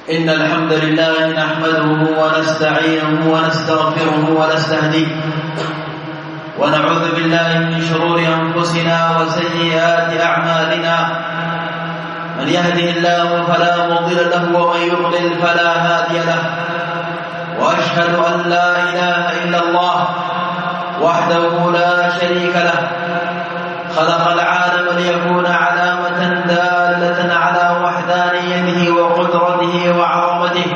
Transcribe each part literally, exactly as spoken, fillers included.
إن الحمد لله نحمده ونستعينه ونستغفره ونستهديه ونعوذ بالله من شرور أنفسنا وسيئات أعمالنا. من يهده الله فلا مضل له ومن يضلل فلا هادي له، وأشهد أن لا إله إلا الله وحده لا شريك له، خلق العالم ليكون علامة دالة على وحدانيته وقدرته وعظمته.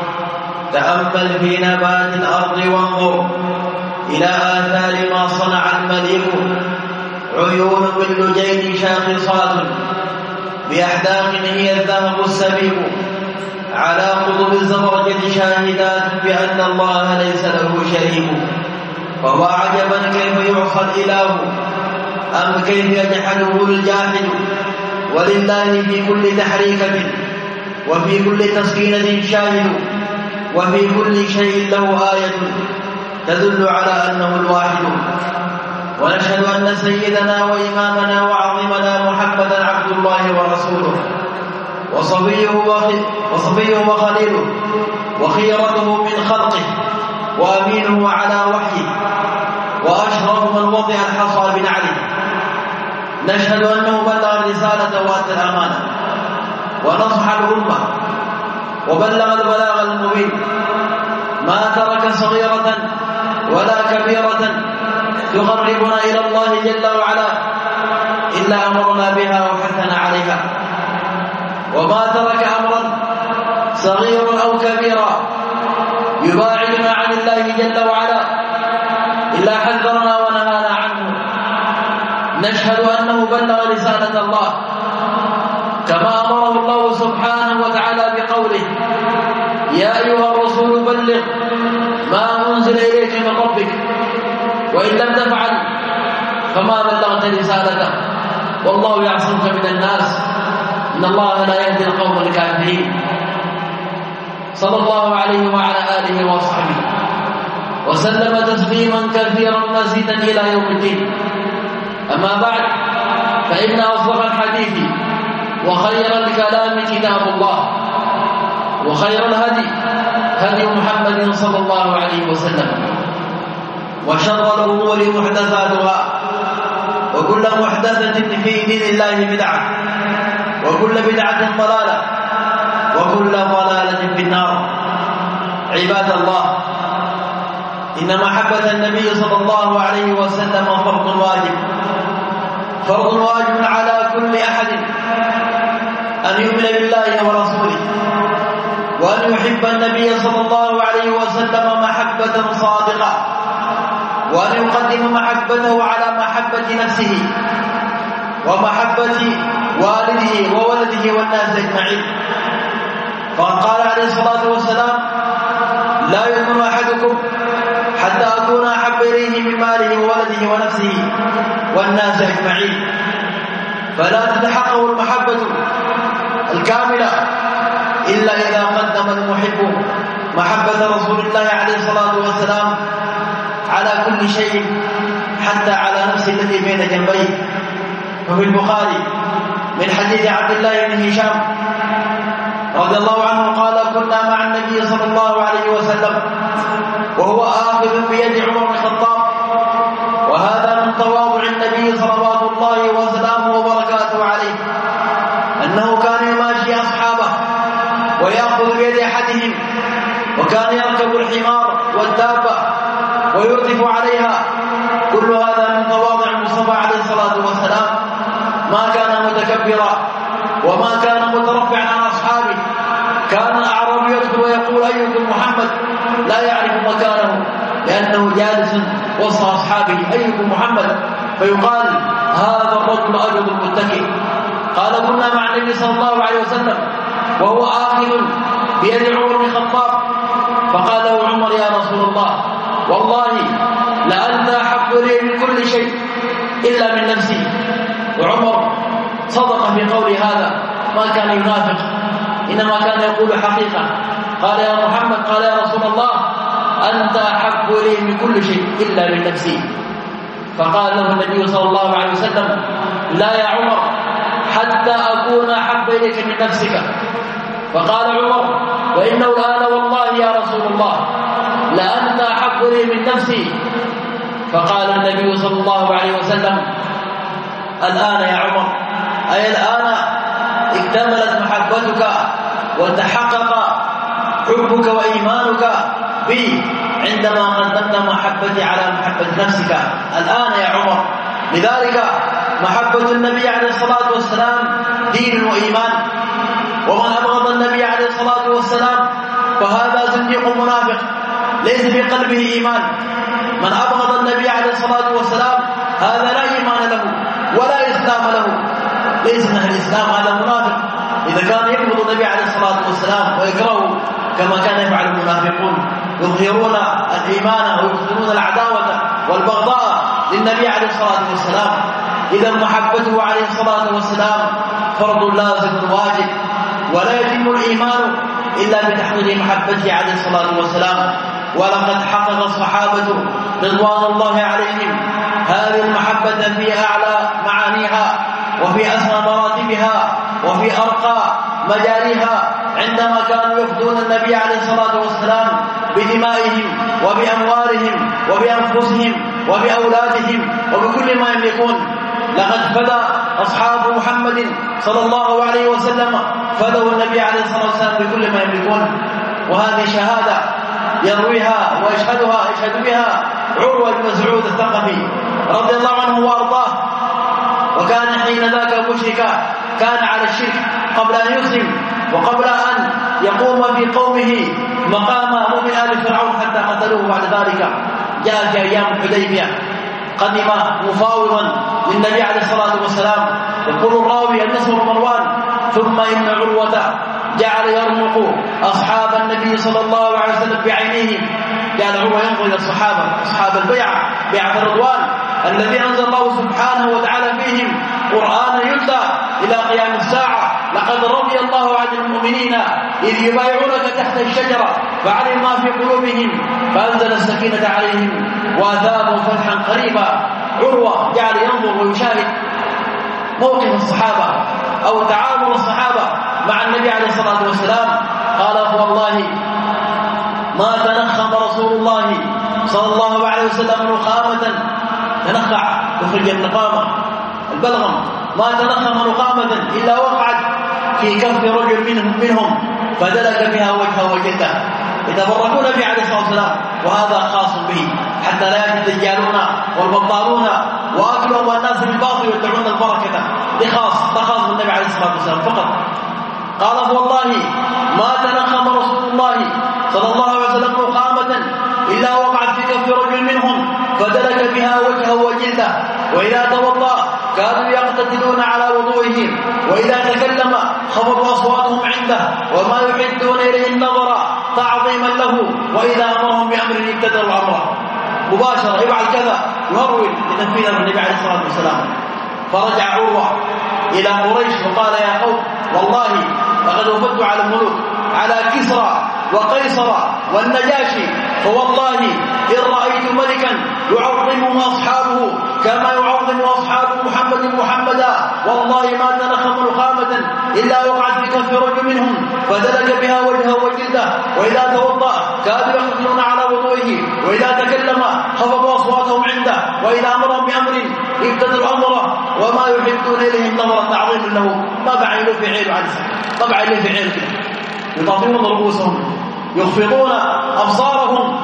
تأمل في نبات الأرض وانظر إلى آثار ما صنع المليك. عيون باللجين شاخصات بأحداق هي الذهب السبيك، على قطب الزبرجد شاهدات بأن الله ليس له شريك. فهو عجبا كيف يعصى الإله أم كيف يجحده الجاحد. ولله في كل تحريكة وفي كل تسكينة شاهد، وفي كل شيء له آية تدل على أنه الواحد. ونشهد أن سيدنا وإمامنا وعظيمنا محمدا عبد الله ورسوله وصفيه وصفيه وخليله وخيرته من خلقه وأمينه على وحيه، وأشرف من وضع الحصى بنعله. نشهد أنه بلغ الرسالة وأدى الأمانة ونصح الأمة وبلغ البلاغ المبين. ما ترك صغيرة ولا كبيرة تقربنا إلى الله جل وعلا إلا أمرنا بها وحثنا عليها، وما ترك أمرا صغير أو كبيرا يباعدنا عن الله جل وعلا إلا حذرنا ونهانا عنه. نشهد أنه بلغ رسالة الله كما أمره الله سبحانه وتعالى بقوله: يا أيها الرسول بلغ ما أنزل إليك من ربك، وإن لم تفعل فما بلغت رسالته، والله يعصمك من الناس، إن الله لا يهدي القوم الكافرين. صلى الله عليه وعلى آله وصحبه وسلم تسليما كثيرا مزيدا إلى يوم الدين. أما بعد، فإن أصدق الحديث وخير الكلام كتاب الله، وخير الهدي هدي محمد صلى الله عليه وسلم، وشر الأمور محدثاتها، وكل محدثة في دين الله بدعة، وكل بدعة ضلالة، وكل ضلالة في النار. عباد الله، إن محبة النبي صلى الله عليه وسلم فرض واجب، فرض واجب على كل أحد أن يؤمن بالله ورسوله، وأن يحب النبي صلى الله عليه وسلم محبة صادقة، وأن يقدم محبته على محبة نفسه ومحبة والده وولده والناس أجمعين. فقد قال عليه الصلاة والسلام: لا يؤمن أحدكم حتى أكون أحب إليه من ماله وولده ونفسه والناس أجمعين. فلا تتحقق المحبة الكاملة إلا إذا قدم المحب محبة رسول الله عليه الصلاة والسلام على كل شيء، حتى على نفسه التي بين جنبيه. وفي البخاري من حديث عبد الله بن هشام رضي الله عنه قال: كنا مع النبي صلى الله عليه وسلم وهو آخذ بيد عمر بن الخطاب. وهذا من تواضع النبي صلوات الله وسلامه وبركاته عليه، أنه كان يماشي أصحابه ويأخذ بيد أحدهم، وكان يركب الحمار والدابة ويرتف عليها. كل هذا من تواضع المصطفى عليه الصلاة والسلام. ما كان متكبرا وما كان مترفعا عن أصحابه. كان الأعرابي يدخل ويقول: أيكم محمد؟ لا يعرف مكانه لأنه جالس وسط أصحابه. أيكم محمد؟ فيقال: هذا الرجل أجد المتكئ. قال: كنا مع النبي صلى الله عليه وسلم وهو آخذ بيد عمر بن الخطاب، فقال له عمر: يا رسول الله، والله لأنت أحب لي من كل شيء إلا من نفسي. وعمر صدق في قول هذا، ما كان ينافق، إنما كان يقول حقيقة. قال: يا محمد، قال: يا رسول الله، أنت أحب لي من كل شيء إلا من نفسي. فقال له النبي صلى الله عليه وسلم: لا يا عمر، حتى أكون أحب إليك من نفسك. فقال عمر: وإنه الآن والله يا رسول الله لأنت أحب لي من نفسي. فقال النبي صلى الله عليه وسلم: الآن يا عمر، أي الآن اكتملت محبتك وتحقق حبك وإيمانك بي عندما قدمت محبتي على محبة نفسك. الآن يا عمر. لذلك محبة النبي عليه الصلاة والسلام دين وإيمان، ومن أبغض النبي عليه الصلاة والسلام فهذا زنديق منافق ليس في قلبه إيمان. من أبغض النبي عليه الصلاة والسلام هذا لا إيمان له ولا إسلام له، ليس من الإسلام، هذا منافق. إذا كان يبغض النبي عليه الصلاة والسلام ويكرهه كما كان يفعل المنافقون، يظهرون الإيمان ويبطنون العداوة والبغضاء للنبي عليه الصلاة والسلام. إذا محبته عليه الصلاة والسلام فرض لازم واجب، ولا يتم الإيمان إلا بتحقيق محبته عليه الصلاة والسلام. ولقد حقق الصحابة رضوان الله عليهم هذه المحبة في أعلى معانيها وفي أسمى مراتبها وفي أرقى مجاريها، عندما كانوا يفدون النبي عليه الصلاة والسلام بدمائهم وبأموالهم وبأنفسهم وبأولادهم وبكل ما يملكون. لقد فدى أصحاب محمد صلى الله عليه وسلم فدوا النبي عليه الصلاة والسلام بكل ما يملكون. وهذه شهادة يرويها ويشهدها يشهد بها عروة بن مسعود الثقفي رضي الله عنه وأرضاه، وكان حين ذاك مشركا، كان على الشرك قبل أن يسلم وقبل أن يقوم في قومه مقام مؤمن آل فرعون حتى قتلوه. بعد ذلك جاء في أيام الحديبية قدم مفاوضا للنبي عليه الصلاة والسلام، يقول الراوي النصر مروان: ثم إن عروة جعل يرمق أصحاب النبي صلى الله عليه وسلم بعينيه. جعل عروة ينظر إلى الصحابة، أصحاب البيعة، بيعة الرضوان الذي أنزل الله سبحانه وتعالى فيهم قرآن يتلى إلى قيام الساعة: لقد رضي الله عن المؤمنين إذ يبايعونك تحت الشجرة فعلم ما في قلوبهم فأنزل السكينة عليهم وأثابهم فتحا قريبا. عروة جعل ينظر ويشاهد موقف الصحابة أو تعامل الصحابة مع النبي عليه الصلاة والسلام. قال: والله ما تنخم رسول الله صلى الله عليه وسلم نخامة، تنخع يخرج النقامة البلغم، ما تنخم نخامة إلا وقعت في كف رجل منهم منهم فدلك بها وجهه وجلده. يتبركون به عليه الصلاة والسلام، وهذا خاص به حتى لا يأتي الدجالون والبطالون وأكلهم والناس بالباطل يدعون البركة. لخاص تخاص بالنبي عليه الصلاة والسلام فقط. قال: والله ما تنخم رسول الله صلى الله عليه وسلم نخامة إلا وقعت في كف رجل منهم فدلك بها وجهه وجلده. وإذا توضأ كانوا يقتتلون على وضوئه، وإذا تكلم خفضوا أصواتهم عنده وما يحدون إليه النظر تعظيما له، وإذا أمرهم بأمر ابتدروا أمره مباشرة، يفعل كذا يهرول لتنفيذ النبي عليه الصلاة والسلام. فرجع عروة إلى قريش وقال: يا قوم، والله لقد وفدت على الملوك، على كسرى وقيصر والنجاشي، فوالله إن رأيت ملكا يعظمه أصحابه كما يعظم أصحاب محمد محمدا والله ما تنخم نخامة إلا وقعت في كف رجل منهم فدلك بها وجهه وجلده. وإذا توضأ كانوا يقتتلون على وضوئه، وإذا تكلم خفضوا أصواتهم عنده، وإذا أمرهم بأمر ابتدروا أمره وما يحدون إليه النظر تعظيم له. ما بعين له في عينه عنه، ما بعين له في عينه كده، يطاطون رؤوسهم، يخفضون أبصارهم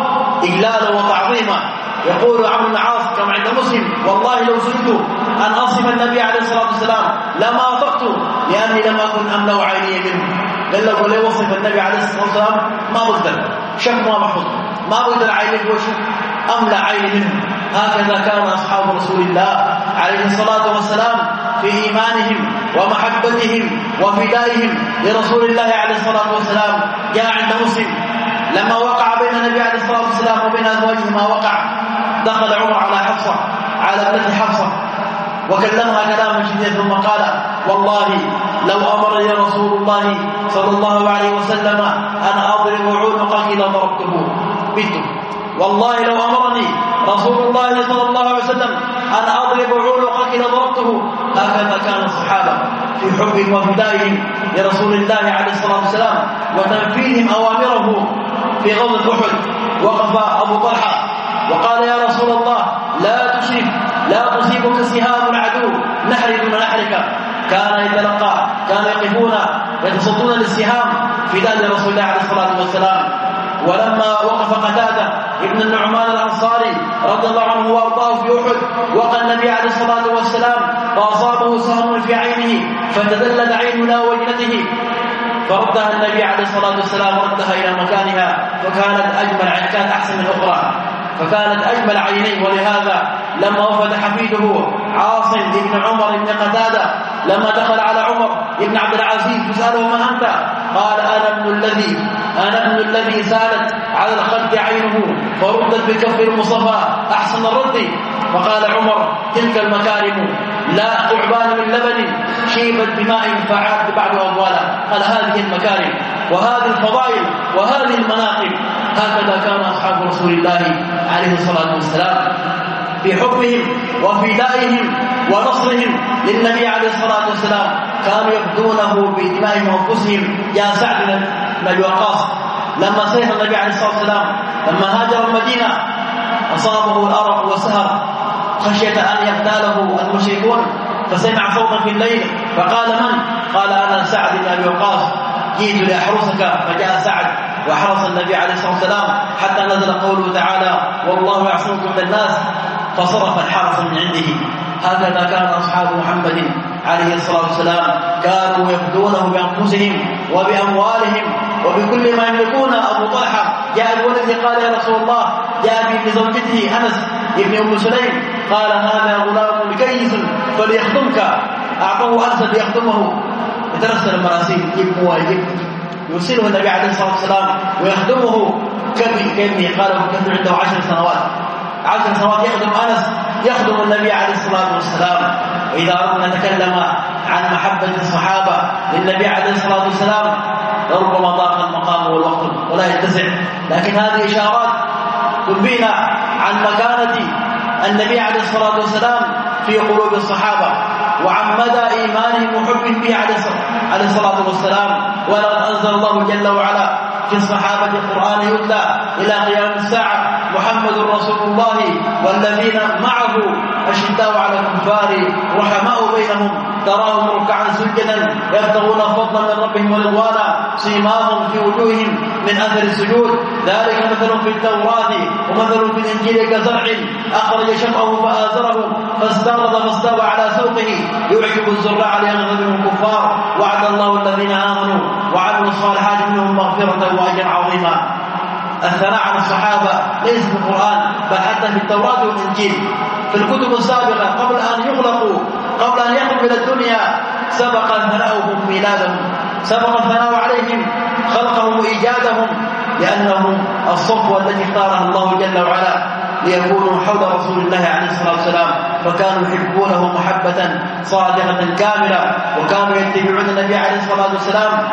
إجلالا وتعظيما. يقول عمرو بن العاص كما عند مسلم: والله لو سئلت أن أصف النبي عليه الصلاة والسلام لما أطقت لأني لم أكن أملأ عيني منه. قال له لو وصف النبي عليه الصلاة والسلام ما بقدر، شك ما بحط، ما بقدر عيني بوشه أملأ عيني منه. هكذا كان أصحاب رسول الله عليه الصلاة والسلام في إيمانهم ومحبتهم وفدائهم لرسول الله عليه الصلاة والسلام. جاء عند مسلم لما وقع بين النبي عليه الصلاة والسلام وبين أزواجه ما وقع، دخل عمر على حفصة، على ابنة حفصة، وكلمها كلاما شديدا ثم قال: والله لو أمرني رسول الله صلى الله عليه وسلم أن أضرب عنقك لضربته بيته. والله لو أمرني رسول الله صلى الله عليه وسلم أن أضرب عنقك لضربته. هكذا كان الصحابة في في حبهم وفدائهم لرسول الله عليه الصلاة والسلام وتنفيذهم أوامره. في غزوة أحد وقف أبو طلحة وقال يا رسول الله لا تشرك، لا تصيبك سهام العدو نحري دون نحرك. كان يتلقى، كانوا يقفون يتصدون للسهام في دار رسول الله عليه الصلاة والسلام. ولما وقف قتادة ابن النعمان الأنصاري رضي الله عنه وارضاه في أحد وقى النبي عليه الصلاة والسلام فأصابه سهم في عينه فتدلت عين إلى وجنته فردها النبي عليه الصلاة والسلام ردها إلى مكانها فكانت أجمل، كانت أحسن من أخرى، فكانت أجمل عينيه. ولهذا لما وفد حفيده عاصم بن عمر بن قتادة لما دخل على عمر بن عبد العزيز يسأله من أنت؟ قال أنا ابن الذي أنا ابن الذي سالت على الخد عينه فردت بكف المصطفى أحسن الرد. فقال عمر تلك المكارم لا ثعبان من لبن شيبت بماء فعاد بعد أبوالا. قال هذه المكارم وهذه الفضائل وهذه المناقب هكذا كان أصحاب رسول الله عليه الصلاة والسلام في حبهم وفدائهم ونصرهم للنبي عليه الصلاة والسلام. كانوا يفدونه بدمائهم وانفسهم. يا سعد بن أبي وقاص لما سيف النبي عليه الصلاة والسلام لما هاجر المدينة أصابه الأرق والسهر خشية أن يغتاله المشركون فسمع صوتا في الليل فقال من؟ قال أنا سعد بن أبي وقاص جئت لأحرسك. فجاء سعد وحرس النبي عليه الصلاة والسلام حتى نزل قوله تعالى والله يعصمكم من الناس فصرف الحرس من عنده. هكذا كان أصحاب محمد عليه الصلاة والسلام كانوا يفدونه بأنفسهم وبأموالهم وبكل ما يملكون. أبو طلحة جاء الولد قال يا رسول الله جاء بابن زوجته أنس ابن أم سليم قال هذا غلام كيس فليخدمك. أعطوه أنس ليخدمه. يترسل المراسيل يجيب مواجب يرسله النبي عليه الصلاة والسلام ويخدمه كابنه. قال وكان عنده عشر سنوات عشر سنوات يخدم أنس يخدم النبي عليه الصلاة والسلام. وإذا أردنا نتكلم عن محبة الصحابة للنبي عليه الصلاة والسلام ربما ضاق المقام والوقت ولا يتسع، لكن هذه إشارات تنبينا عن مكانة النبي عليه الصلاة والسلام في قلوب الصحابة وعن مدى إيمانهم وحبهم به عليه الصلاة والسلام. ولقد أنزل الله جل وعلا في الصحابة القرآن يتلى إلى قيام الساعة محمد رسول الله والذين معه أشداء على الكفار رحماء بينهم تراهم ركعا سجدا يبتغون فضلا من ربهم ورضوانا سيماهم في وجوههم من أثر السجود ذلك مثل في التوراة ومثل في الإنجيل كزرع أخرج شطأه فآزره فاستغرض فاستوى على سوقه يعجب الزراع ليغضب من الكفار وعد الله الذين آمنوا وعملوا الصالحات منهم مغفرة وأجرا عظيما. الثناء على الصحابة ليس في القرآن بل حتى في التوراة والإنجيل. في الكتب السابقة قبل أن يخلقوا قبل أن يخلقوا إلى الدنيا سبق ثناؤهم ميلادهم، سبق الثناء عليهم خلقهم وإيجادهم، لأنهم الصفوة التي اختارها الله جل وعلا ليكونوا حول رسول الله عليه الصلاة والسلام. فكانوا يحبونه محبة صادقة كاملة وكانوا يتبعون النبي عليه الصلاة والسلام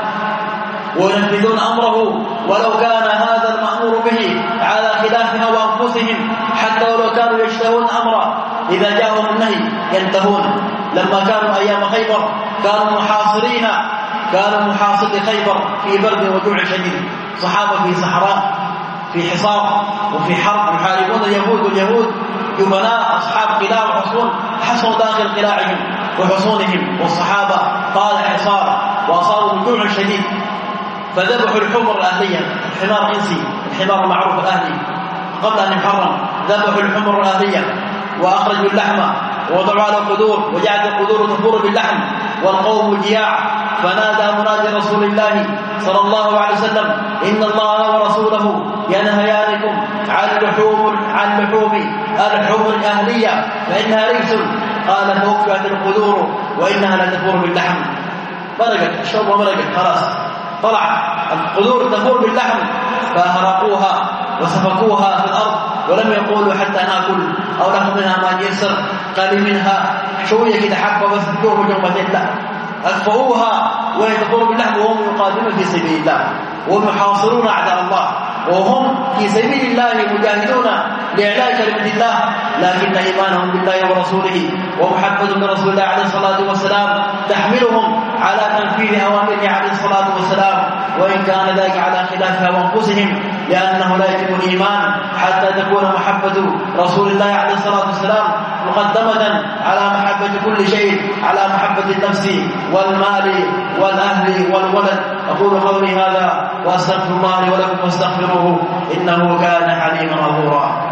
وينفذون أمره ولو كان هذا المأمور به على خلاف هوى أنفسهم، حتى ولو كانوا يشتهون أمرا إذا جاءهم النهي ينتهون. لما كانوا أيام خيبر كانوا محاصرين كانوا محاصري خيبر في برد وجوع شديد، صحابة في صحراء في حصار وفي حرب يحاربون اليهود، واليهود جبناء أصحاب قلاع وحصون حصوا داخل قلاعهم وحصونهم، والصحابة طال حصار وأصابوا جوع شديد فذبحوا الحمر الأهلية، الحمار إنسي الحمار المعروف الأهلي قبل أن يحرم، ذبحوا الحمر الأهلية وأخرجوا اللحم ووضعوا على القدور وجعلت القدور تفور باللحم والقوم جياع. فنادى منادي رسول الله صلى الله عليه وسلم إن الله ورسوله ينهيانكم عن لحوم عن لحوم الحمر الأهلية فإنها رجس. قال فوقعت القدور وإنها لا تفور باللحم. مرقت الشرب مرقت خلاص طلع القدور تفور باللحم فهرقوها وسفكوها في الأرض ولم يقولوا حتى ناكل أو ناخذ منها ما ييسر، قال منها شوية كده حبة بس تدوم جمتين، لا أكفؤوها وهي تفور باللحم وهم يقاتلون في سبيل الله وهم يحاصرون أعداء الله. وهم في سبيل الله مجاهدون لإعلاء كلمة الله، لكن إيمانهم بالله ورسوله ومحبة برسول الله عليه الصلاة والسلام تحملهم على تنفيذ أوامره عليه الصلاة والسلام، وإن كان ذلك على خلاف هوى أنفسهم، لأنه لا يتم الإيمان حتى تكون محبة رسول الله عليه الصلاة والسلام مقدمة على محبة كل شيء، على محبة النفس والمال والأهل والولد. أقول قولي هذا وأستغفر الله لي ولكم واستغفروه إنه كان حليما غفورا.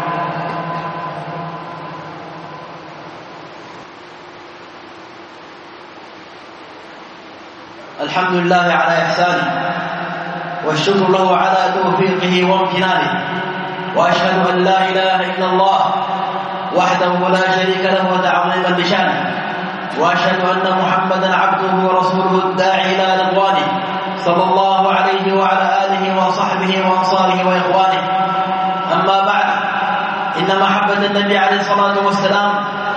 الحمد لله على إحسانه، والشكر له على توفيقه وامتنانه، وأشهد أن لا إله إلا الله وحده لا شريك له تعظيما لشانه، وأشهد أن محمدا عبده ورسوله الداعي إلى رضوانه صلى الله عليه وعلى آله وصحبه وأنصاره وإخوانه. أما بعد، إن محبة النبي عليه الصلاة والسلام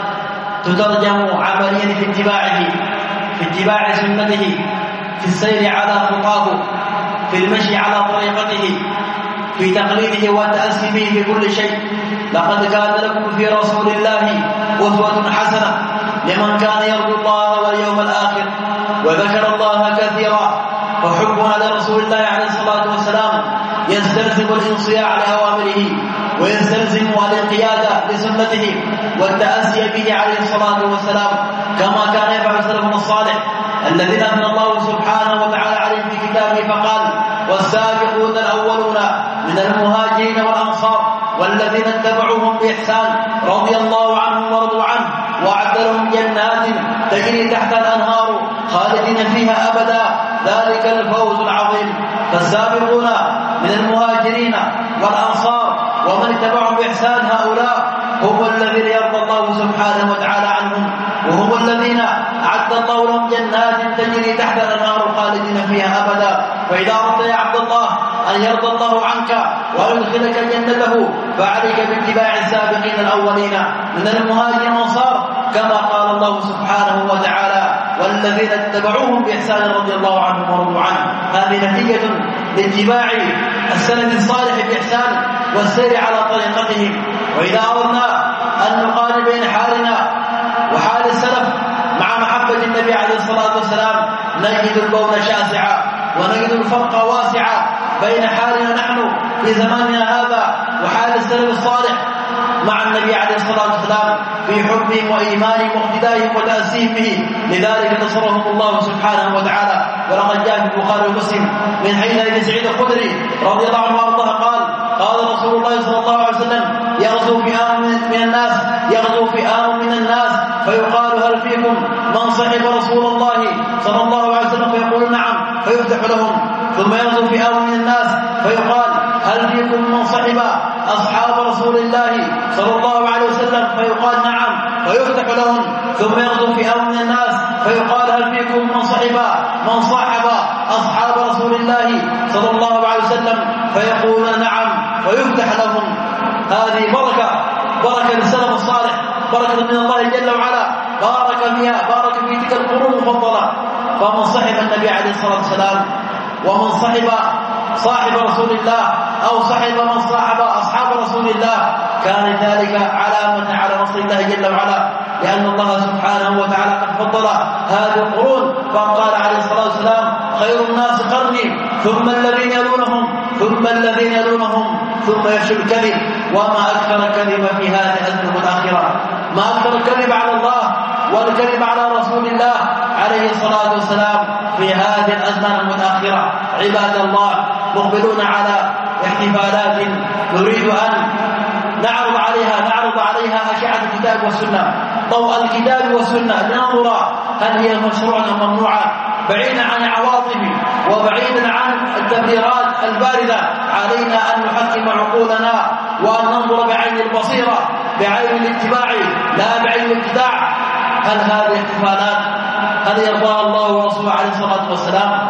تترجم عمليا في اتباعه، في اتباع سنته، في السير على خطاه، في المشي على طريقته، في تقليده والتأسي به في كل شيء. لقد كان لكم في رسول الله أسوة حسنة لمن كان يرجو الله واليوم الآخر وذكر الله كثيرا. فحبنا لرسول الله عليه الصلاة والسلام يستلزم الانصياع لأوامره، ويستلزم الانقياد لسنته والتأسي به عليه الصلاة والسلام، كما كان يفعل سلفنا الصالح الذين أثنى الله سبحانه وتعالى عليهم في كتابه فقال: والسابقون الأولون من المهاجرين والأنصار والذين اتبعوهم بإحسان رضي الله عنهم ورضوا عنه وأعد لهم جنات تجري تحت الأنهار خالدين فيها أبدا، ذلك الفوز العظيم. فالسابقون من المهاجرين والأنصار ومن اتبعهم بإحسان هؤلاء هم الذين يرضى الله سبحانه وتعالى عنهم، وهم الذين أعد الله لهم جنات تجري تحت الأنهار خالدين فيها أبدا. فإذا أردت يا عبد الله أن يرضى الله عنك ويدخلك جنته فعليك باتباع السابقين الأولين من المهاجرين والأنصار، كما قال الله سبحانه وتعالى: والذين اتبعوهم بإحسان رضي الله عنهم ورضوا عنه. هذه نتيجة لاتباع السلف الصالح بإحسان والسير على طريقتهم. وإذا أردنا أن نقارن بين حالنا وحال السلف مع محبة النبي عليه الصلاة والسلام نجد البون شاسعا، ونجد الفرق واسعا بين حالنا نحن في زماننا هذا وحال السلف الصالح مع النبي عليه الصلاة والسلام في حبهم وإيمانهم واقتدائهم وتأسيهم به. لذلك نصرهم الله سبحانه وتعالى. ولقد جاء في البخاري ومسلم من حديث أبي سعيد الخدري رضي الله عنه وارضاه قال: قال رسول الله صلى الله عليه وسلم: يغزو فئام من الناس يغزو فئام من الناس فيقال: هل فيكم من صحب رسول الله صلى الله عليه وسلم؟ فيقول: نعم، فيفتح لهم. ثم يغزو فئام من الناس فيقال: هل فيكم من صحب أصحاب رسول الله صلى الله عليه وسلم؟ فيقال: نعم، فيفتح لهم. ثم يغزو فئام من الناس فيقال: هل فيكم من صحب من صاحب أصحاب رسول الله صلى الله عليه وسلم؟ فيقول: نعم، ويفتح لهم. هذه بركة بركة للسلف الصالح، بركة من الله جل وعلا، بارك فيها، بارك في تلك القرون المفضلة. فمن صحب النبي عليه الصلاة والسلام ومن صحب صاحب رسول الله أو صحب من صاحب أصحاب رسول الله كان ذلك علامة على نصر الله جل وعلا، لأن الله سبحانه وتعالى قد فضل هذه القرون، فقال عليه الصلاة والسلام: خير الناس قرني ثم الذين يلونهم ثم الذين يلونهم ثم يفشو الكذب. وما أكثر الكذب في هذه الأزمة الآخرة، ما أكثر الكذب على الله والكذب على رسول الله عليه الصلاة والسلام في هذه الأزمة المتأخرة. عباد الله، مقبلون على احتفالات نريد أن نعرض عليها نعرض عليها أشعة الكتاب والسنة، ضوء الكتاب والسنة، لننظر هل هي مشروعة أم ممنوعة، بعيدا عن العواطف وبعيدا عن التبريرات الباردة. علينا أن نحكم عقولنا وأن ننظر بعين البصيرة، بعين الاتباع لا بعين الابتداع. هل هذه الاحتفالات هل يرضاها الله ورسوله عليه الصلاة والسلام؟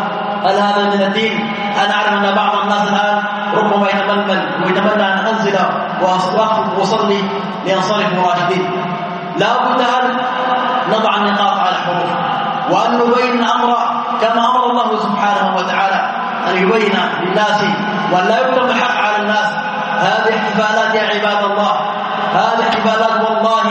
هل هذا من الدين؟ أنا أعلم أن بعض الناس الآن ربما يتململ ويتمنى أن أنزل وأصلي لأنصرف راشدين. لا بد أن نضع النقاط على الحروف وأن نبين الأمر كما أمر الله سبحانه وتعالى، أن يبين للناس وأن لا يكتم الحق على الناس. هذه احتفالات يا عباد الله، هذه احتفالات والله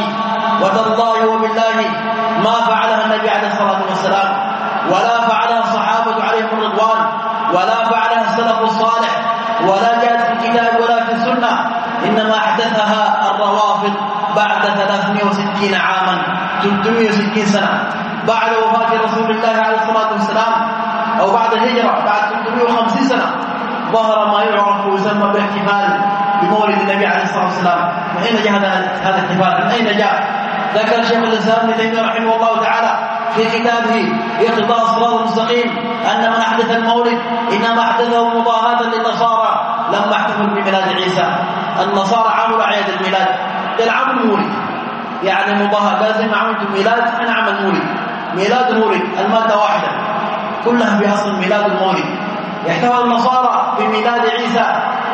وتالله وبالله ما فعلها النبي عليه الصلاة والسلام، ولا فعلها الصحابة عليهم الرضوان، ولا فعلها السلف الصالح، ولا جاءت في الكتاب ولا في السنة، إنما أحدثها الروافض بعد ثلاثمائة وستين عاما، ثلاثمائة وستين سنة بعد وفاة رسول الله عليه الصلاة والسلام، أو بعد الهجرة بعد ثلاثمائة وخمسين سنة ظهر ما يعرف ويسمى بالاحتفال بمولد النبي عليه الصلاة والسلام. من أين جاء هذا الاحتفال؟ من أين جاء؟ ذكر شيخ الإسلام ابن تيمية رحمه الله تعالى في كتابه اقتضاء الصراط المستقيم أن من أحدث المولد إنما أحدثه مضاهاة للنصارى لما احتفلوا بميلاد عيسى. النصارى عملوا أعياد الميلاد، قال عمل مولد، يعني مضاهاة، لازم عملتم ميلاد أنا عمل مولد. ميلاد المولد المادة واحدة كلها في أصل ميلاد المولد. يحتفل النصارى بميلاد عيسى،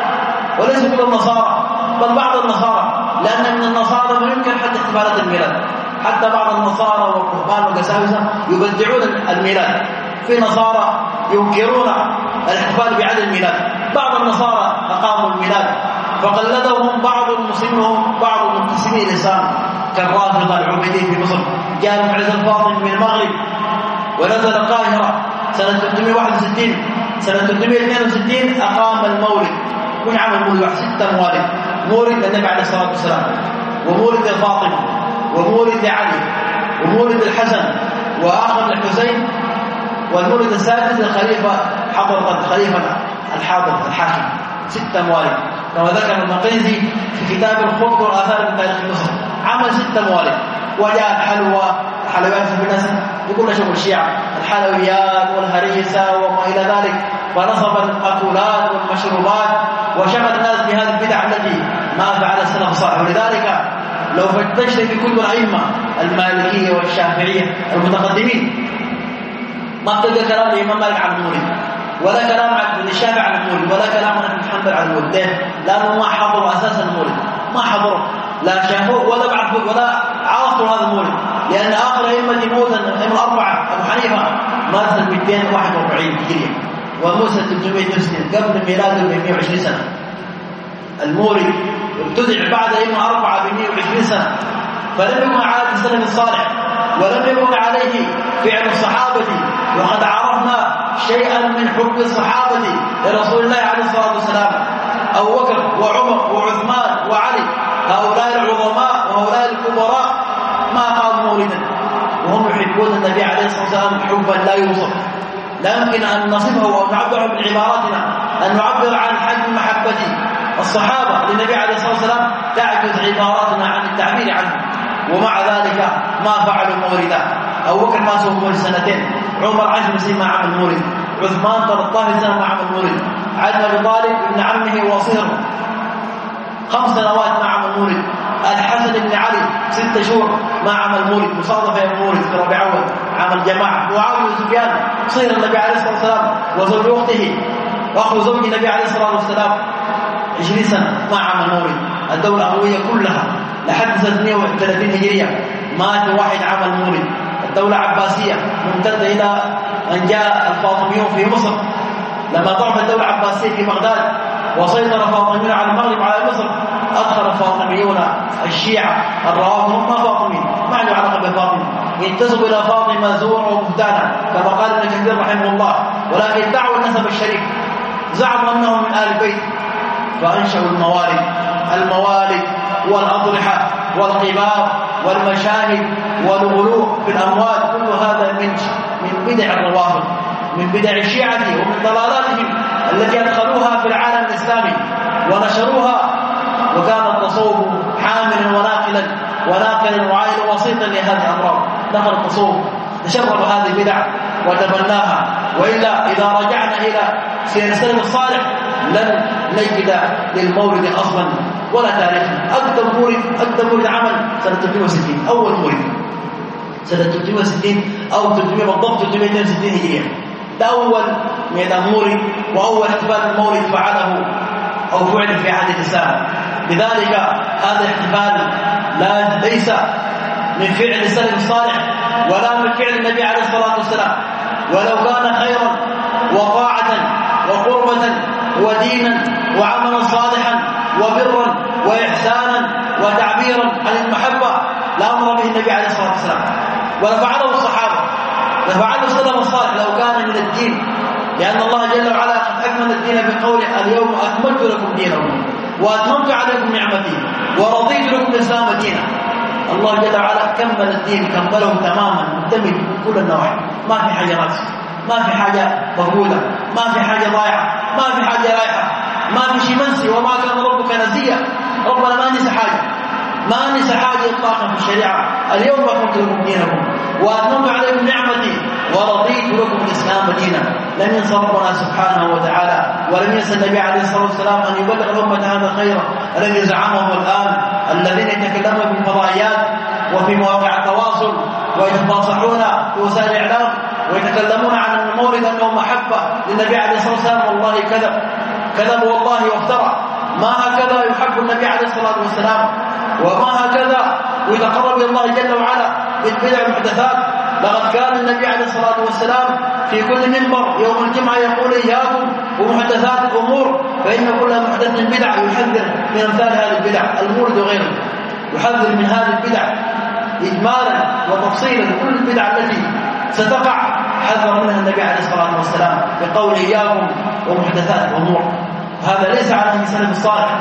وليس كل النصارى بل بعض النصارى، لأن من النصارى ما يمكن حتى احتفالات الميلاد، حتى بعض النصارى والرهبان والقساوسة يبدعون الميلاد. في نصارى ينكرون الاحتفال بعيد الميلاد، بعض النصارى أقاموا الميلاد فقلدهم بعض المسلمين بعض المنتسبين الإسلام كالرافضة العبيدية في مصر. جاء المعز الفاطمي من المغرب ونزل القاهرة سنة ثلاثمائة وواحد وستين، سنة ثلاثمائة واثنين وستين أقام المولد. من عمل مولد واحد؟ ستة موالد: مولد النبي عليه الصلاة والسلام، ومولد الفاطمة، ومولد علي، ومولد الحسن، وآخر الحسين، والمولد السادس للخليفة حضرة الخليفة الحاضر الحاكم. ستة موالد كما ذكر المقريزي في كتاب الخطب والآثار من تاريخ مصر، عمل ستة موالد. وجاء الحلوى، الحلويات في الناس يقول شغل الشيعة، الحلويات والهريسة وما إلى ذلك، فنصب المأكولات والمشروبات وشغل الناس بهذه البدع التي ما فعل السلف الصالح. ولذلك لو فتشت في كتب الأئمة المالكية والشافعية المتقدمين ما تلقى كلام الإمام مالك عن المولد، ولا كلام عن الشافعي عن المولد، ولا كلام عن ابن حنبل عن المولد. ليه؟ لأنه ما حضروا أساس المولد، ما حضروا، لا شافوا ولا بعرفوا ولا عرفوا هذا المولد. لأن آخر أئمة موسى الأئمة الأربعة أبو حنيفة مات سنة مئتين وواحد وأربعين هجرية، وموسى ثلاثمائة وستين قبل ميلاده ب مئة وعشرين سنة. المولد ابتدع بعد أئمة أربعة ب مئة وعشرين سنة، فلم يكن على السلف الصالح، ولم يكن عليه فعل الصحابة. وقد عرفنا شيئا من حب الصحابة لرسول الله عليه الصلاة والسلام. أبو بكر وعمر وعثمان وعلي، هؤلاء العظماء وهؤلاء الكبراء ما قاموا مولدا، وهم يحبون النبي عليه الصلاة والسلام حبا لا يوصف. لا يمكن أن نصفه أو نعبر بعباراتنا، أن نعبر عن حجم محبة الصحابة للنبي عليه الصلاة والسلام تعجز عباراتنا عن التعبير عنه. ومع ذلك ما فعلوا مولدا. أبو بكر ما سوى مولد سنتين، عمر عشر سنين ما عمل مولد، عثمان ثلاثة عشر سنة ما عمل مولد، علي بن أبي طالب ابن عمه وصيره خمس سنوات ما عمل مولد، الحسن بن علي ست شهور ما عمل مولد، مصادفة المولد في ربيع أول عمل جماعة. معاوية بن سفيان صهر النبي عليه الصلاة والسلام وزوج أخته وأخو زوج النبي عليه الصلاة والسلام عشرين سنة ما عمل مولد. الدولة الأموية كلها لحد ستمائة وثلاثين هجرية مات واحد عمل مولد. الدولة العباسية ممتدة إلى أن جاء الفاطميون في مصر. لما ضعفت الدولة العباسية في بغداد وسيطر الفاطميون على المغرب على مصر، أدخل الفاطميون الشيعة الروافض، هم ما فاطميين، ما عنده علاقة بالفاطمة، ينتسبوا إلى فاطمة زورا وبهتانا كما قال ابن كثير رحمه الله، ولكن ادعوا النسب الشريف، زعموا أنهم من آل البيت، فأنشأوا الموالد الموالد والأضرحة والقباب والمشاهد والغلو في الأموال. كل هذا من من بدع الروافض، من بدع الشيعة ومن ضلالاتهم التي أدخلوها في العالم الإسلامي ونشروها. وكان التصوف حاملا وناقلا وناقلا وعائلا وسيطا لهذه الأمراض. دخل التصوف تشرب هذه البدع وتبناها. وإلا إذا رجعنا إلى سير السلف الصالح لن نجد للمولد أصلا ولا تاريخ. أقدم مولد أقدم مولد عمل سنة ثلاثمائة وستين، أول مولد سنة ثلاثمائة وستين أو ثلاثمائة بالضبط ثلاثمائة واثنين وستين هجرية. ده أول ميلاد مولد وأول احتفال المولد فعله أو فعل في عهد الإسلام. لذلك هذا الاحتفال لا ليس من فعل السلف الصالح ولا من فعل النبي عليه الصلاة والسلام، ولو كان خيرا وطاعة وقربة ودينا وعملا صالحا وبرا وإحسانا وتعبيرا عن المحبة لأمر به النبي عليه الصلاة والسلام، ولفعله الصحابة، لفعله السلف الصالح لو كان من الدين، لأن الله جل وعلا قد أكمل الدين بقوله اليوم أكملت لكم دينكم وأتممت عليكم نعمتي ورضيت لكم الإسلام دينا. الله جل وعلا كمل الدين، كمله تماما مندمج من كل النواحي، ما في حاجة ناقصة، ما في حاجة مفقودة، ما في حاجة ضايعة، ما في حاجة رايحة، ما في شيء منسي. وما كان ربك نسيا، ربنا ما نسى حاجة، ما نسى حاجة إطلاقا في الشريعة. اليوم أكملت لكم دينكم وأتممت عليكم نعمتي ورضيت لكم الإسلام دينا. لم ينسى ربنا سبحانه وتعالى ولم ينسى النبي عليه الصلاة والسلام أن يبلغ الأمة هذا الخير الذي زعمه الآن الذين يتكلمون في الفضائيات وفي مواقع التواصل ويتفاصحون في وسائل الإعلام ويتكلمون عن المورد أنه محبة للنبي عليه الصلاة والسلام. والله كذب، كذب والله وافترى. ما هكذا يحب النبي عليه الصلاة والسلام، وما هكذا ويتقرب إلى الله جل وعلا بالبدع والمحدثات. لقد كان النبي عليه الصلاة والسلام في كل منبر يوم الجمعة يقول إياكم ومحدثات الأمور فإن كل محدث بدعة، يحذر من أمثال هذه البدع المورد وغيره، يحذر من هذه البدع إجمالا وتفصيلا. كل البدع التي ستقع حذر منها النبي عليه الصلاة والسلام بقول إياكم ومحدثات الأمور. هذا ليس عليه سلف الصالح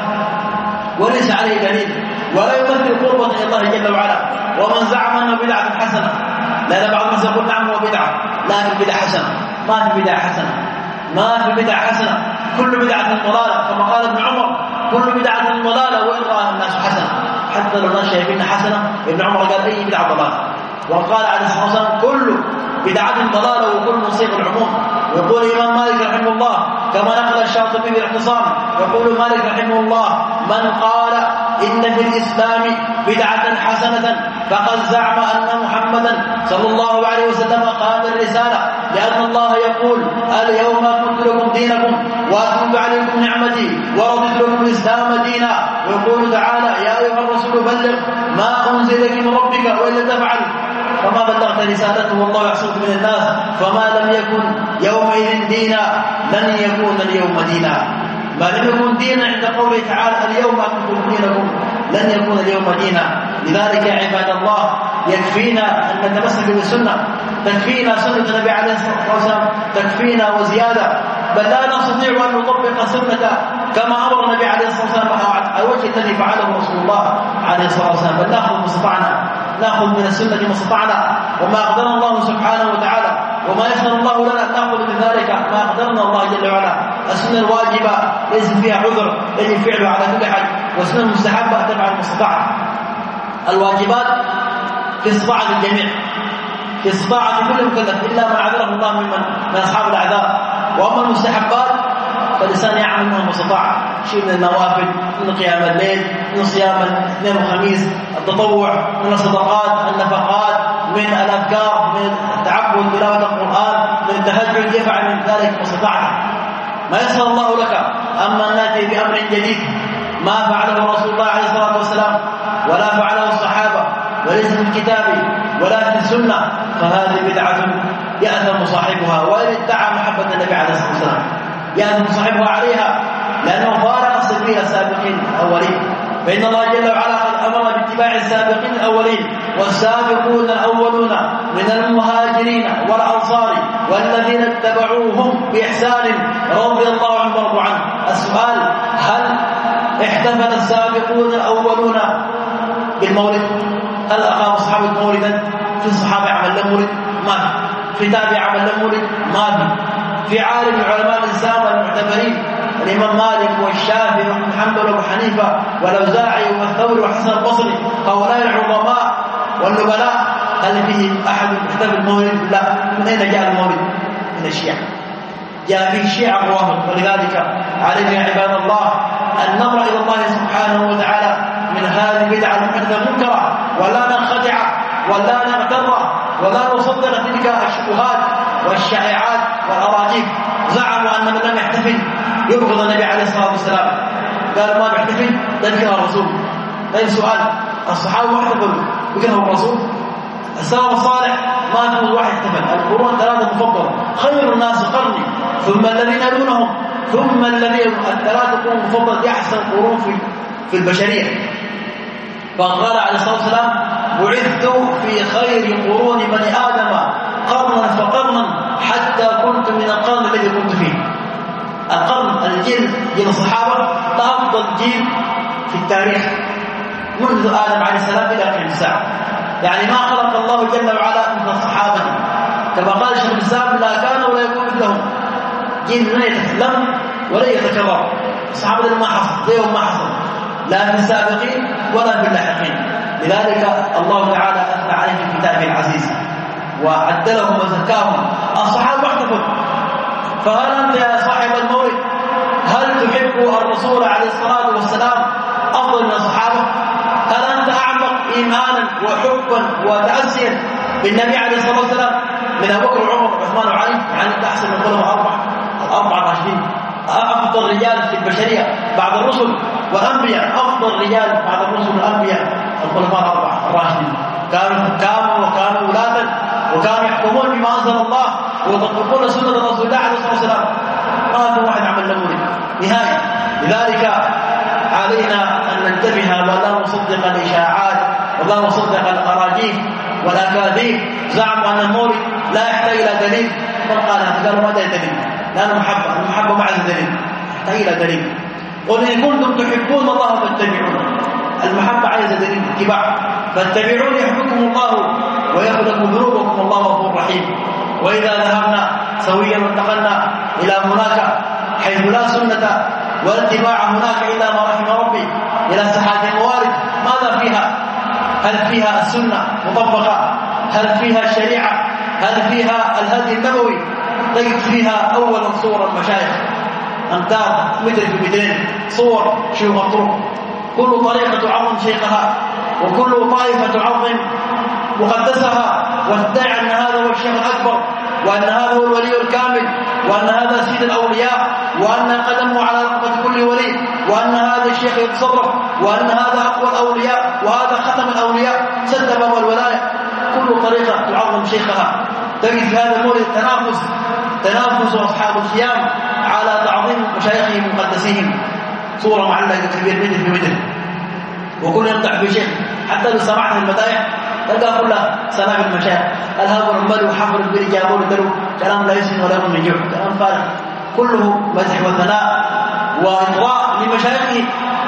وليس عليه دليل ولا يمثل قربة إلى الله جل وعلا. ومن زعم أنه بدعة حسنة، لأن بعض الناس يقول نعم هو بدعة، لكن بدعة حسنة، ما في بدعة حسنة، ما في بدعة حسنة، كل بدعة ضلالة. كما قال ابن عمر كل بدعة ضلالة وإن رأى الناس حسنة. حتى لو الناس شايفين حسنة، ابن عمر قال أي بدعة ضلالة. وقال عليه الصلاة والسلام كل بدعة ضلالة وكل مصيغ العموم. يقول الإمام مالك رحمه الله كما نقل الشاطبي بالاعتصام، يقول مالك رحمه الله من قال إن في الإسلام بدعة حسنة فقد زعم أن محمدا صلى الله عليه وسلم قام الرسالة، لأن الله يقول اليوم أكملت لكم دينكم وأتممت عليكم نعمتي ورضيت لكم الإسلام دينا. ويقول تعالى يا أيها الرسول بلغ ما أنزل لك من ربك وإن لم تفعل فما بلغت رسالته والله يحصيك من الناس. فما لم يكن يومئذ دينا لن يكون اليوم دينا. ما لم يكن دينا عند قوله تعالى اليوم أكملت دينكم لن يكون اليوم دينا. لذلك يا عباد الله يكفينا أن نتمسك بالسنة، تكفينا سنة النبي عليه الصلاة والسلام، تكفينا وزيادة. بل لا نستطيع أن نطبق السنة كما أمر النبي عليه الصلاة والسلام على الوجه الذي فعله رسول الله عليه الصلاة والسلام، بل نأخذ ما استطعنا، نأخذ من السنة ما استطعنا، وما أقدرنا الله سبحانه وتعالى وما يسر الله لنا نأخذ من ذلك ما أقدرنا الله جل وعلا. السنة الواجبة ليس فيها عذر يجب فعله على كل حد، والسنة المستحبة تفعل ما استطعت. الواجبات في استطاعة الجميع، في استطاعة كل مكلف إلا من عذره الله ممن من أصحاب الأعذار. وأما المستحبات فالإنسان يعمل منها ما استطاع، شيء من النوافل، من قيام الليل، من صيام الاثنين والخميس، التطوع، من الصدقات، النفقات، من الأذكار، من التعبد تلاوة القرآن، من التهجد، يفعل من ذلك ما استطاع ما يسر الله لك. أما نأتي بأمر جديد ما فعله رسول الله عليه الصلاة والسلام ولا فعله الصحابة وليس في الكتاب ولا في السنة فهذه بدعة يأثم صاحبها، وإن ادعى محبة النبي عليه الصلاة والسلام يأثم صاحبها عليها، لأنه فارق سبيل السابقين الأولين. فإن الله جل وعلا قد أمر باتباع السابقين الأولين، والسابقون الأولون من المهاجرين والأنصار والذين اتبعوهم بإحسان رضي الله عنهم ورضوا عنه. السؤال هل احتفل السابقون الأولون بالمولد؟ هل أقام الصحابة مولدا؟ في الصحابة عمل له مولد؟ ما في. في تابع عمل له مولد؟ ما في. في عالم من علماء الإسلام المعتبرين الإمام مالك والشافعي وابن حنبل وابو حنيفة والأوزاعي والثوري والحسن البصري هؤلاء العظماء والنبلاء هل فيه أحد يحتفل بالمولد؟ لا. من أين جاء المولد؟ من الشيعة. جاء فيه الشيعة الروافض. ولذلك علينا يا عباد الله أن نمر إلى الله سبحانه وتعالى من هذه البدعة المحدثة المنكرة، ولا ننخدع ولا نغتر ولا نصدق تلك الشبهات والشائعات والأراجيف. زعموا أن من لم يحتفل يبغض النبي عليه الصلاة والسلام، قال ما بيحتفل ذكره الرسول. طيب سؤال، الصحابة ما احتفلوا ذكره الرسول؟ السلف الصالح ما في واحد احتفل. القرون ثلاثة مفضلة، خير الناس قرني ثم الذين يلونهم ثم الذين الثلاثة قرون مفضل أحسن قرون في في البشرية. فقال عليه الصلاة والسلام: بعثت في خير قرون بني آدم قرنا فقرنا حتى كنت من القرن الذي كنت فيه. القرن الجيل جيل الصحابة ده أفضل جيل في التاريخ منذ آدم عليه السلام إلى قيام الساعة. يعني ما خلق الله جل وعلا مثل الصحابة، كما قال شيخ الإسلام: لا كان ولا يكون مثلهم. جيل لا يتكلم ولا يتكرر. الصحابة ما حصل زيهم ما حصل، لا في السابقين ولا في اللاحقين. لذلك الله تعالى أثنى عليهم في كتابه العزيز وعدلهم وزكاهم. الصحابة احتفظوا. فهل أنت يا صاحب المولد هل تحب الرسول عليه الصلاة والسلام أفضل من الصحابة؟ هل أنت أعمق إيمانا وحبا وتأسيا بالنبي عليه الصلاة والسلام من أبو بكر وعمر وعثمان وعلي؟ يعني أنت أحسن من الخلفاء الأربعة الأربعة الراشدين، أفضل رجال في البشرية بعد الرسل والأنبياء، أفضل رجال بعد الرسل والأنبياء الخلفاء الأربعة الراشدين. كانوا حكاما وكانوا ولاة وكانوا يحكمون بما أنزل الله ويطبقون سنة رسول الله عليه الصلاة والسلام. ما في واحد عمل نموذج نهائي. لذلك علينا أن ننتبه ولا نصدق الإشاعات ولا نصدق الأراجيف والأكاذيب. زعموا أن المولد لا يحتاج إلى دليل. من قال هذا؟ قالوا ما ده دليل، لأن المحبة المحبة مع الدليل يحتاج إلى دليل. قل إن كنتم تحبون الله فاتبعون. المحبة عايزة دليل اتباع. فاتبعون يحبكم الله ويغفر لكم ذنوبكم والله غفور رحيم. وإذا ذهبنا سويا وانتقلنا إلى هناك حيث لا سنة ولا اتباع هناك إلا ما رحم ربي إلى ساحات الموارد، ماذا فيها؟ هل فيها السنة مطبقة؟ هل فيها الشريعة؟ هل فيها الهدي النبوي؟ تجد فيها أول صور المشايخ أمتار متر في مترين صور شيوخ الطرق. كل طريقة تعظم شيخها وكل طائفة تعظم مقدسها وتدعي أن هذا هو الشيخ الأكبر وأن هذا هو الولي الكامل وأن هذا سيد الأولياء وأن قدمه على رقبة كل ولي وأن هذا الشيخ يتصرف وأن هذا أقوى الأولياء وهذا ختم الأولياء سد باب الولاية. كل طريقة تعظم شيخها. تجد في هذا المولد تنافس تنافس أصحاب الخيام على تعظيم مشايخهم ومقدسيهم. صورة معلقة كبير متر في متر وكل يمدح بشيخ. حتى لو سمعنا المدائح تلقى كلها سنة المشايخ. الهاب الرمال وحفر البري جابوا لدرو كلام لا يسمن ولا يغني جوع، كلام فارغ كله مدح وثناء وإطراء لمشايخه.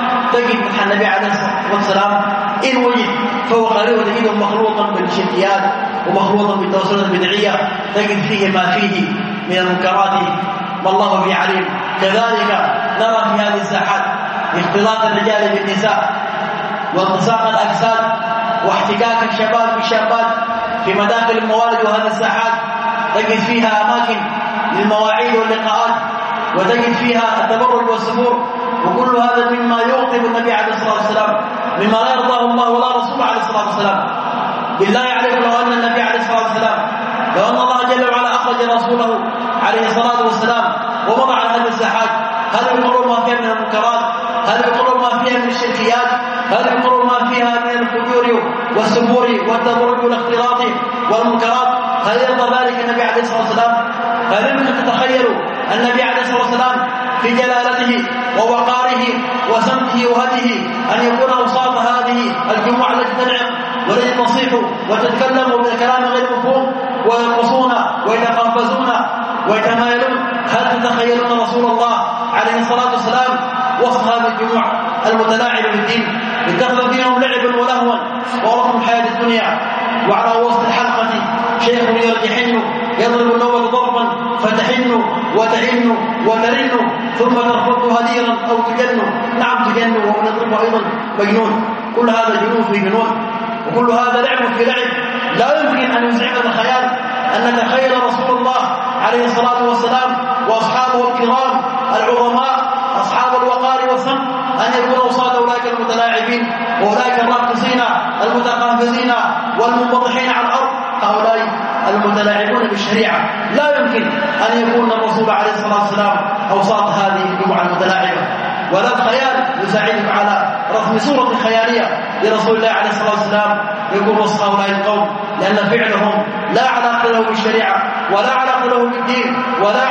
تجد مدح النبي عليه الصلاة والسلام إن وجد فهو قليل وتجده مخلوطا بالشركيات ومخلوطا بالتوسلات البدعية. تجد فيه ما فيه من المنكرات ما الله به عليم. كذلك نرى في هذه الساحات اختلاط الرجال بالنساء والتصاق الأجساد واحتكاك الشباب بالشابات في مداخل الموالد. وهذه الساحات تجد فيها أماكن للمواعيد واللقاءات وتجد فيها التبرج والسفور. وكل هذا مما يغضب النبي عليه الصلاة والسلام، مما لا يرضاه الله ولا رسوله عليه الصلاة والسلام. بالله عليكم لو أن النبي عليه الصلاة والسلام لو أن الله جل وعلا أخرج رسوله عليه الصلاة والسلام ووضع على هذه الساحات، هل يقرر ما فيها من المنكرات؟ هل يقرر ما فيها من الشركيات؟ هل يقرر ما فيها من الفجور والسفور والتبرج والاختلاط والمنكرات؟ هل يرضى ذلك النبي عليه الصلاة والسلام؟ هل يمكن تتخيلوا النبي عليه الصلاة والسلام في جلالته ووقاره وسمته وهديه أن يكون أوساط هذه الجموع التي تنعق والتي تصيح وتتكلم بالكلام غير مفهوم ويرقصون ويتقفزون ويتمايلون؟ هل تتخيلون رسول الله عليه الصلاة والسلام وسط هذه الجموع المتلاعبة بالدين اتخذوا دينهم لعبا ولهوا وغرتهم حياة الدنيا؟ وعلى وسط الحلقة شيخ يرجحن يضرب النوبة ضربا فتحن وتعن وترن ثم ترفض هديرا أو تجن. نعم تجن ونضرب أيضا مجنون. كل هذا جنون في جنون وكل هذا لعب في لعب. لا يمكن أن يزعجنا الخيال أن نتخيل رسول الله عليه الصلاة والسلام وأصحابه الكرام العظماء أصحاب الوقار والسمت أن يكونوا وسط أولئك المتلاعبين وأولئك الراقصين المتقافزين والمنبطحين على الأرض. هؤلاء المتلاعبون بالشريعة لا يمكن أن يكون الرسول عليه الصلاة والسلام أوساط هذه الجموع المتلاعبة. ولا الخيال يساعدك على رسم صورة خيالية لرسول الله عليه الصلاة والسلام يكون وسط هؤلاء القوم، لأن فعلهم لا علاقة له بالشريعة ولا علاقة له بالدين ولا علاقة له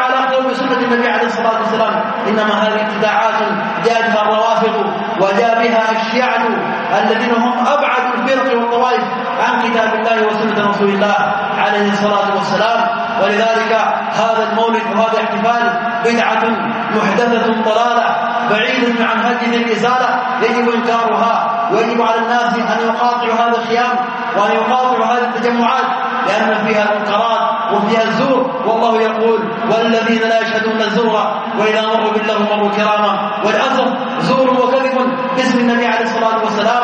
بسنة النبي عليه الصلاة والسلام، إنما هذه ابتداعات جاء بها الروافض وجاء بها الشيعة الذين هم أبعد الفرق والطوائف عن كتاب الله وسنة رسول الله عليه الصلاة والسلام. ولذلك هذا المولد وهذا الاحتفال بدعة محدثة ضلالة بعيدة عن هذه الرسالة يجب إنكارها، ويجب على الناس أن يقاطعوا هذا الخيام وأن يقاطعوا هذه التجمعات، لأن فيها المنكرات وفيها الزور. والله يقول: والذين لا يشهدون الزور وإذا مروا باللغو مروا كراما. والأسف زور وكذب باسم النبي عليه الصلاة والسلام،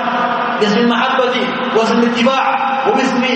باسم المحبة واسم الاتباع وباسم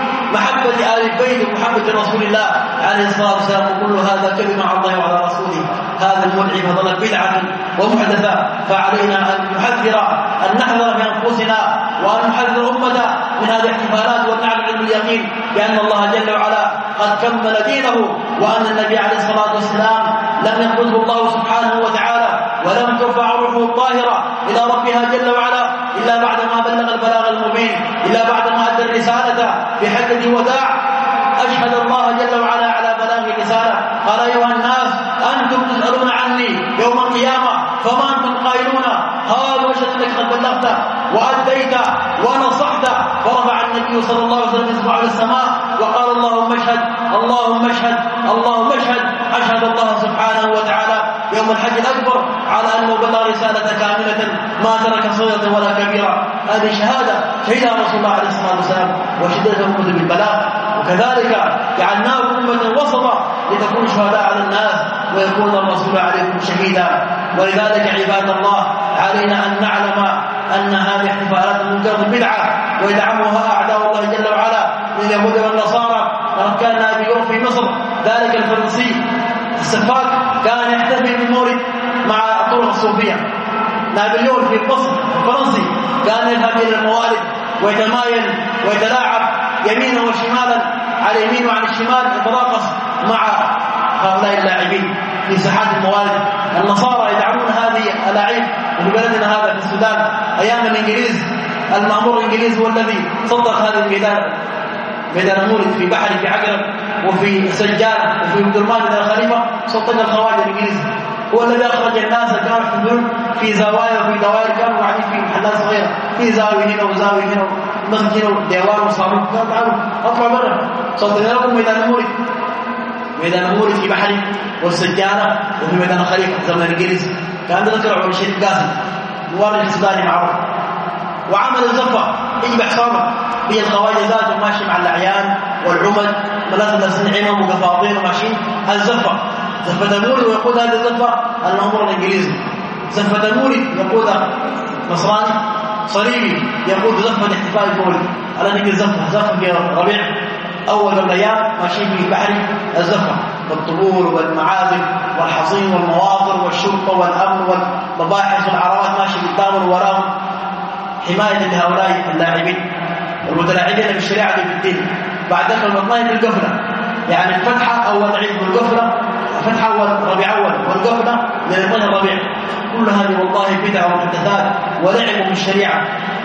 محبة آل البيت ومحبة رسول الله عليه الصلاة والسلام، وكل هذا كلمة على الله وعلى رسوله. هذا المدعي فضلت بدعة ومحدثة، فعلينا أن نحذر أن نحذر من أنفسنا وأن نحذر أمة من هذه الاحتفالات، ونعلم علم اليقين بأن الله جل وعلا قد كمل دينه، وأن النبي عليه الصلاة والسلام لم يقبضه الله سبحانه وتعالى ولم ترفع روحه الطاهرة إلى ربها جل وعلا إلا بعدما بلغ البلاغ المبين، إلا بعدما أدى الرسالة بحجة وداع. أشهد الله جل وعلا على بلاغ الرسالة، قال: أيها الناس أنتم تسألون عني يوم القيامة فما أنتم قائلون؟ قالوا: أشهد أنك قد بلغت وأديت ونصحت. فرفع النبي صلى الله عليه وسلم إصبعه إلى السماء وقال: اللهم اشهد اللهم اشهد اللهم اشهد. أشهد الله سبحانه وتعالى يوم الحج الأكبر على أنه بلغ رسالة كاملة ما ترك صغيرة ولا كبيرة. هذه شهادة شهدها رسول الله عليه الصلاة والسلام وشهدته أمة بالبلاغ. وكذلك جعلناكم أمة وسطا لتكونوا شهداء على الناس ويكون الرسول عليكم شهيدا. ولذلك عباد الله علينا أن نعلم أن هذه احتفالات منكرة بدعة ويدعمها أعداء الله جل وعلا من اليهود والنصارى. وقد كان نابليون في مصر ذلك الفرنسي السفاك كان يحتفل بالمولد مع الطرق الصوفية. نابليون في مصر الفرنسي كان يذهب إلى الموالد ويتمايل ويتلاعب يمينا وشمالا على اليمين وعلى الشمال، يتراقص مع هؤلاء اللاعبين في ساحات الموالد. النصارى يدعمون هذه اللاعب. وفي بلدنا هذا في السودان أيام الإنجليز المأمور الإنجليزي هو الذي صدق هذا الميدان، ميدان المولد في بحري في عقرب وفي سجان وفي بدرمان من الخليفة. صدق الخوارج الإنجليزي هو الذي أخرج الناس كانوا يحتفلون في زوايا وفي دوائر، كانوا قاعدين في محلات صغيرة في زاوية هنا وزاوية هنا مسجد هنا ديوان وصابون. قالوا: تعالوا اطلع برا صدقنا لكم ميدان المولد. ميدان المولد في بحري والسجانة وفي ميدان الخليفة زمن الإنجليز. كان ذكر عمر الشريف قاسم مورد السوداني معروف، وعمل الزفة يجب حصامة هي الخواجزات وماشي مع الأعيان والعمد ملازم لسن عمم وقفاطين وماشيين. الزفة زفة المولد ويقود هذه الزفة المأمور الإنجليزي. زفة المولد يقودها نصراني صليبي يقود زفة الاحتفال بالمولد. على ذكر الزفة زفة في ربيع أول الأيام ماشيين في البحري الزفة والطبول والمعازف والحصين والمواطر والشرطة والأمن والمباحث والعربات ماشي قدامهم وراهم حماية لهؤلاء اللاعبين والمتلاعبين بالشريعة بالدين. بعد ذلك المطلعين بالقفلة، يعني الفتحة أول عيد والقفلة، الفتحة أول ربيع أول والقفلة لنطلع الربيع. كل هذه والله بدع ومحدثات ولعب بالشريعة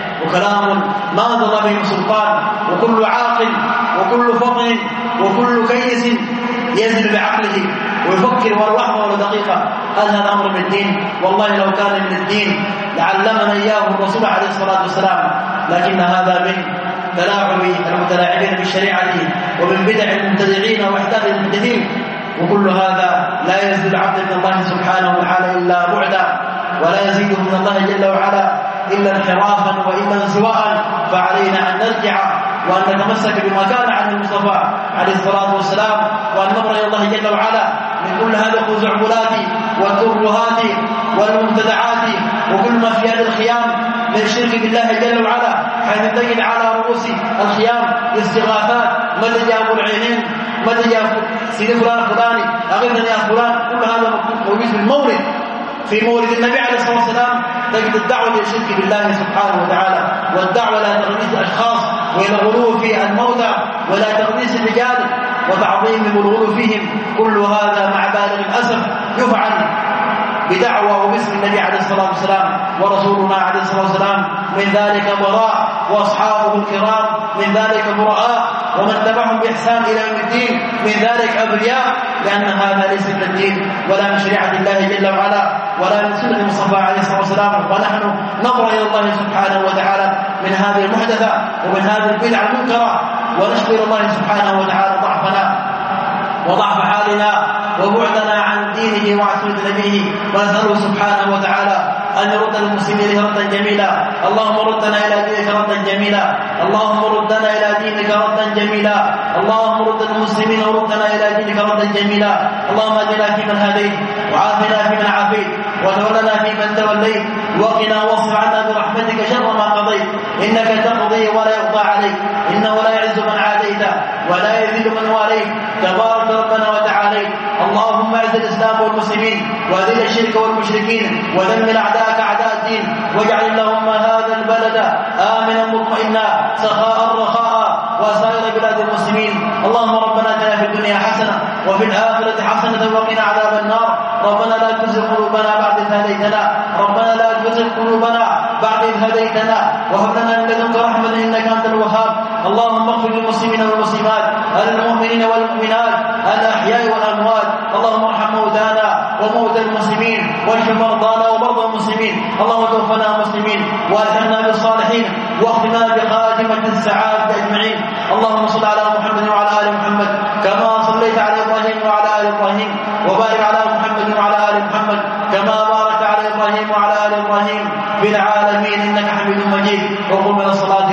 وكلام ما ضل به سلطان. وكل عاقل وكل فطن وكل كيس ينزل بعقله ويفكر واللحظة ولا دقيقة هل هذا أمر من الدين؟ والله لو كان من الدين لعلمنا إياه الرسول عليه الصلاة والسلام، لكن هذا من تلاعب المتلاعبين بالشريعة ومن بدع المبتدعين واحداث المحدثين. وكل هذا لا يزيد العبد من الله سبحانه وتعالى إلا بعدا، ولا يزيده من الله جل وعلا إلا انحرافا وإلا انزواء. فعلينا أن نرجع وأن نتمسك بما كان عنه المصطفى عليه الصلاة والسلام، وأن نبرأ إلى الله جل وعلا من كل هذه الخزعبلات والترهات والمبتدعات وكل ما في هذا الخيام من الشرك بالله جل وعلا، حيث تجد على رؤوس الخيام استغاثات: متى جاء أبو العينين، متى جاء سيدي فلان فلاني، أغثني يا فلان. كل هذا موجود في المولد، في مولد النبي عليه الصلاة والسلام تجد الدعوة للشرك بالله سبحانه وتعالى، والدعوة لا تغنيس الأشخاص وإلى الغلو في الموتى ولا تغنيس الرجال وتعظيمهم والغلو فيهم. كل هذا مع بالغ الأسف يفعل بدعوة وباسم النبي عليه الصلاة والسلام ورسولنا عليه الصلاة والسلام من ذلك براء، وأصحابه الكرام من ذلك براء. ومن تبعهم بإحسان إلى يوم الدين من ذلك أبرياء، لأن هذا ليس من الدين ولا من شريعة الله جل وعلا ولا من سنة المصطفى عليه الصلاة والسلام. ونحن نظر إلى الله سبحانه وتعالى من هذه المحدثة ومن هذه البدع المنكرة، ونشكر الله سبحانه وتعالى ضعفنا وضعف حالنا وبعدنا عن دينه وعن سنة نبيه، ونسأله سبحانه وتعالى أن يرد المسلمين ردا جميلا. اللهم ردنا إلى دينك ردا جميلا، اللهم ردنا إلى دينك ردا جميلا، اللهم رد المسلمين وردنا إلى دينك ردا جميلا. اللهم اهدنا فيمن هديت، وعافنا فيمن عافيت، وتولنا فيمن توليت، وقنا واصرف عنا برحمتك شر ما قضيت، إنك تقضي ولا يقضى عليك، إنه لا يعز من عاديت ولا يذل من واليت، تبارك ربنا وتعاليت. اللهم اعز الإسلام والمسلمين وأذل الشرك والمشركين ودمر أعداءك أعداء الدين، واجعل اللهم هذا البلد آمنا مطمئنا سخاء رخاء وسائر بلاد المسلمين. اللهم ربنا اتنا في الدنيا حسنة وفي الآخرة حسنة وقنا عذاب النار. ربنا لا تزغ قلوبنا بعد إذ هديتنا، ربنا لا تزغ قلوبنا بعد إذ هديتنا وهب لنا من لدنك رحمة إنك أنت الوهاب. اللهم اغفر للمسلمين والمسلمات، المؤمنين والمؤمنات، الأحياء والأموات. اللهم ارحم موتانا وموتى المسلمين، واشف مرضانا ومرضى المسلمين. اللهم توفنا مسلمين والحقنا بالصالحين، واختمنا بخاتمة السعادة أجمعين. اللهم صل على محمد وعلى آل محمد كما صليت على إبراهيم وعلى آل إبراهيم، وبارك على محمد وعلى آل محمد كما باركت على إبراهيم وعلى آل إبراهيم في العالمين إنك حميد مجيد. وقم إلى الصلاة